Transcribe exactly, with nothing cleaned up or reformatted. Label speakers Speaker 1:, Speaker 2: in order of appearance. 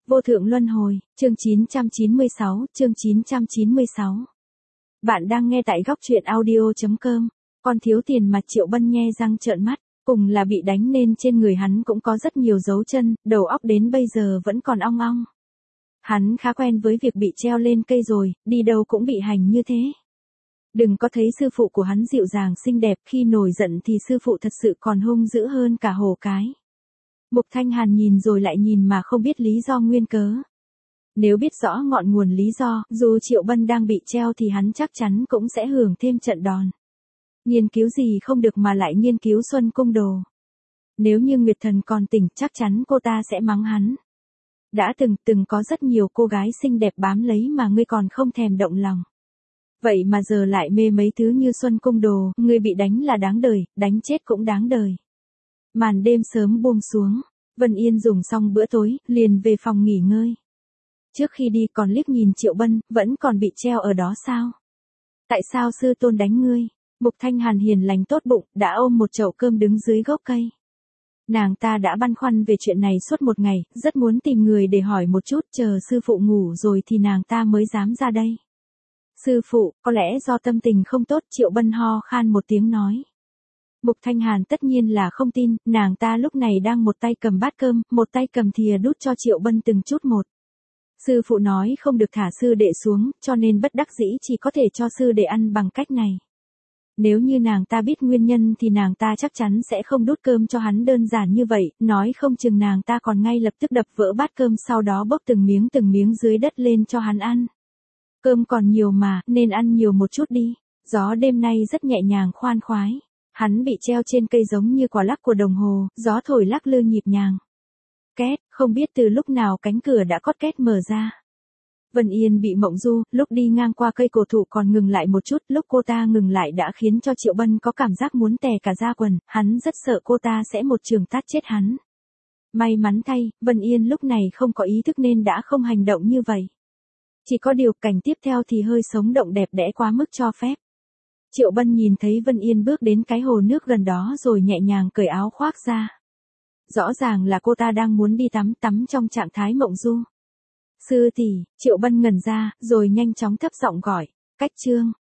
Speaker 1: Vô thượng luân hồi, chương chín trăm chín mươi sáu, chương chín trăm chín mươi sáu. Bạn đang nghe tại góc truyện audio chấm com. Con thiếu tiền mặt Triệu Bân nhe răng trợn mắt, cùng là bị đánh nên trên người hắn cũng có rất nhiều dấu chân, đầu óc đến bây giờ vẫn còn ong ong. Hắn khá quen với việc bị treo lên cây rồi, đi đâu cũng bị hành như thế. Đừng có thấy sư phụ của hắn dịu dàng xinh đẹp, khi nổi giận thì sư phụ thật sự còn hung dữ hơn cả hổ cái. Mục Thanh Hàn nhìn rồi lại nhìn mà không biết lý do nguyên cớ. Nếu biết rõ ngọn nguồn lý do, dù Triệu Bân đang bị treo thì hắn chắc chắn cũng sẽ hưởng thêm trận đòn. Nghiên cứu gì không được mà lại nghiên cứu Xuân Cung Đồ. Nếu như Nguyệt Thần còn tỉnh chắc chắn cô ta sẽ mắng hắn. Đã từng từng có rất nhiều cô gái xinh đẹp bám lấy mà ngươi còn không thèm động lòng. Vậy mà giờ lại mê mấy thứ như Xuân Cung Đồ, ngươi bị đánh là đáng đời, đánh chết cũng đáng đời. Màn đêm sớm buông xuống, Vân Yên dùng xong bữa tối, liền về phòng nghỉ ngơi. Trước khi đi còn liếc nhìn Triệu Bân, vẫn còn bị treo ở đó sao? Tại sao sư tôn đánh ngươi? Mục Thanh Hàn hiền lành tốt bụng, đã ôm một chậu cơm đứng dưới gốc cây. Nàng ta đã băn khoăn về chuyện này suốt một ngày, rất muốn tìm người để hỏi một chút, chờ sư phụ ngủ rồi thì nàng ta mới dám ra đây. Sư phụ, có lẽ do tâm tình không tốt, Triệu Bân ho khan một tiếng nói. Mục Thanh Hàn tất nhiên là không tin, nàng ta lúc này đang một tay cầm bát cơm, một tay cầm thìa đút cho Triệu Bân từng chút một. Sư phụ nói không được thả sư đệ xuống, cho nên bất đắc dĩ chỉ có thể cho sư đệ ăn bằng cách này. Nếu như nàng ta biết nguyên nhân thì nàng ta chắc chắn sẽ không đút cơm cho hắn đơn giản như vậy, nói không chừng nàng ta còn ngay lập tức đập vỡ bát cơm sau đó bốc từng miếng từng miếng dưới đất lên cho hắn ăn. Cơm còn nhiều mà, nên ăn nhiều một chút đi. Gió đêm nay rất nhẹ nhàng khoan khoái. Hắn bị treo trên cây giống như quả lắc của đồng hồ, gió thổi lắc lư nhịp nhàng. Két, không biết từ lúc nào cánh cửa đã cót két mở ra. Vân Yên bị mộng du, lúc đi ngang qua cây cổ thụ còn ngừng lại một chút, lúc cô ta ngừng lại đã khiến cho Triệu Bân có cảm giác muốn tè cả da quần, hắn rất sợ cô ta sẽ một trường tát chết hắn. May mắn thay, Vân Yên lúc này không có ý thức nên đã không hành động như vậy. Chỉ có điều cảnh tiếp theo thì hơi sống động đẹp đẽ quá mức cho phép. Triệu Bân nhìn thấy Vân Yên bước đến cái hồ nước gần đó rồi nhẹ nhàng cởi áo khoác ra. Rõ ràng là cô ta đang muốn đi tắm tắm trong trạng thái mộng du. Sư tỷ, Triệu Bân ngẩn ra, rồi nhanh chóng thấp giọng gọi, Cách Trương.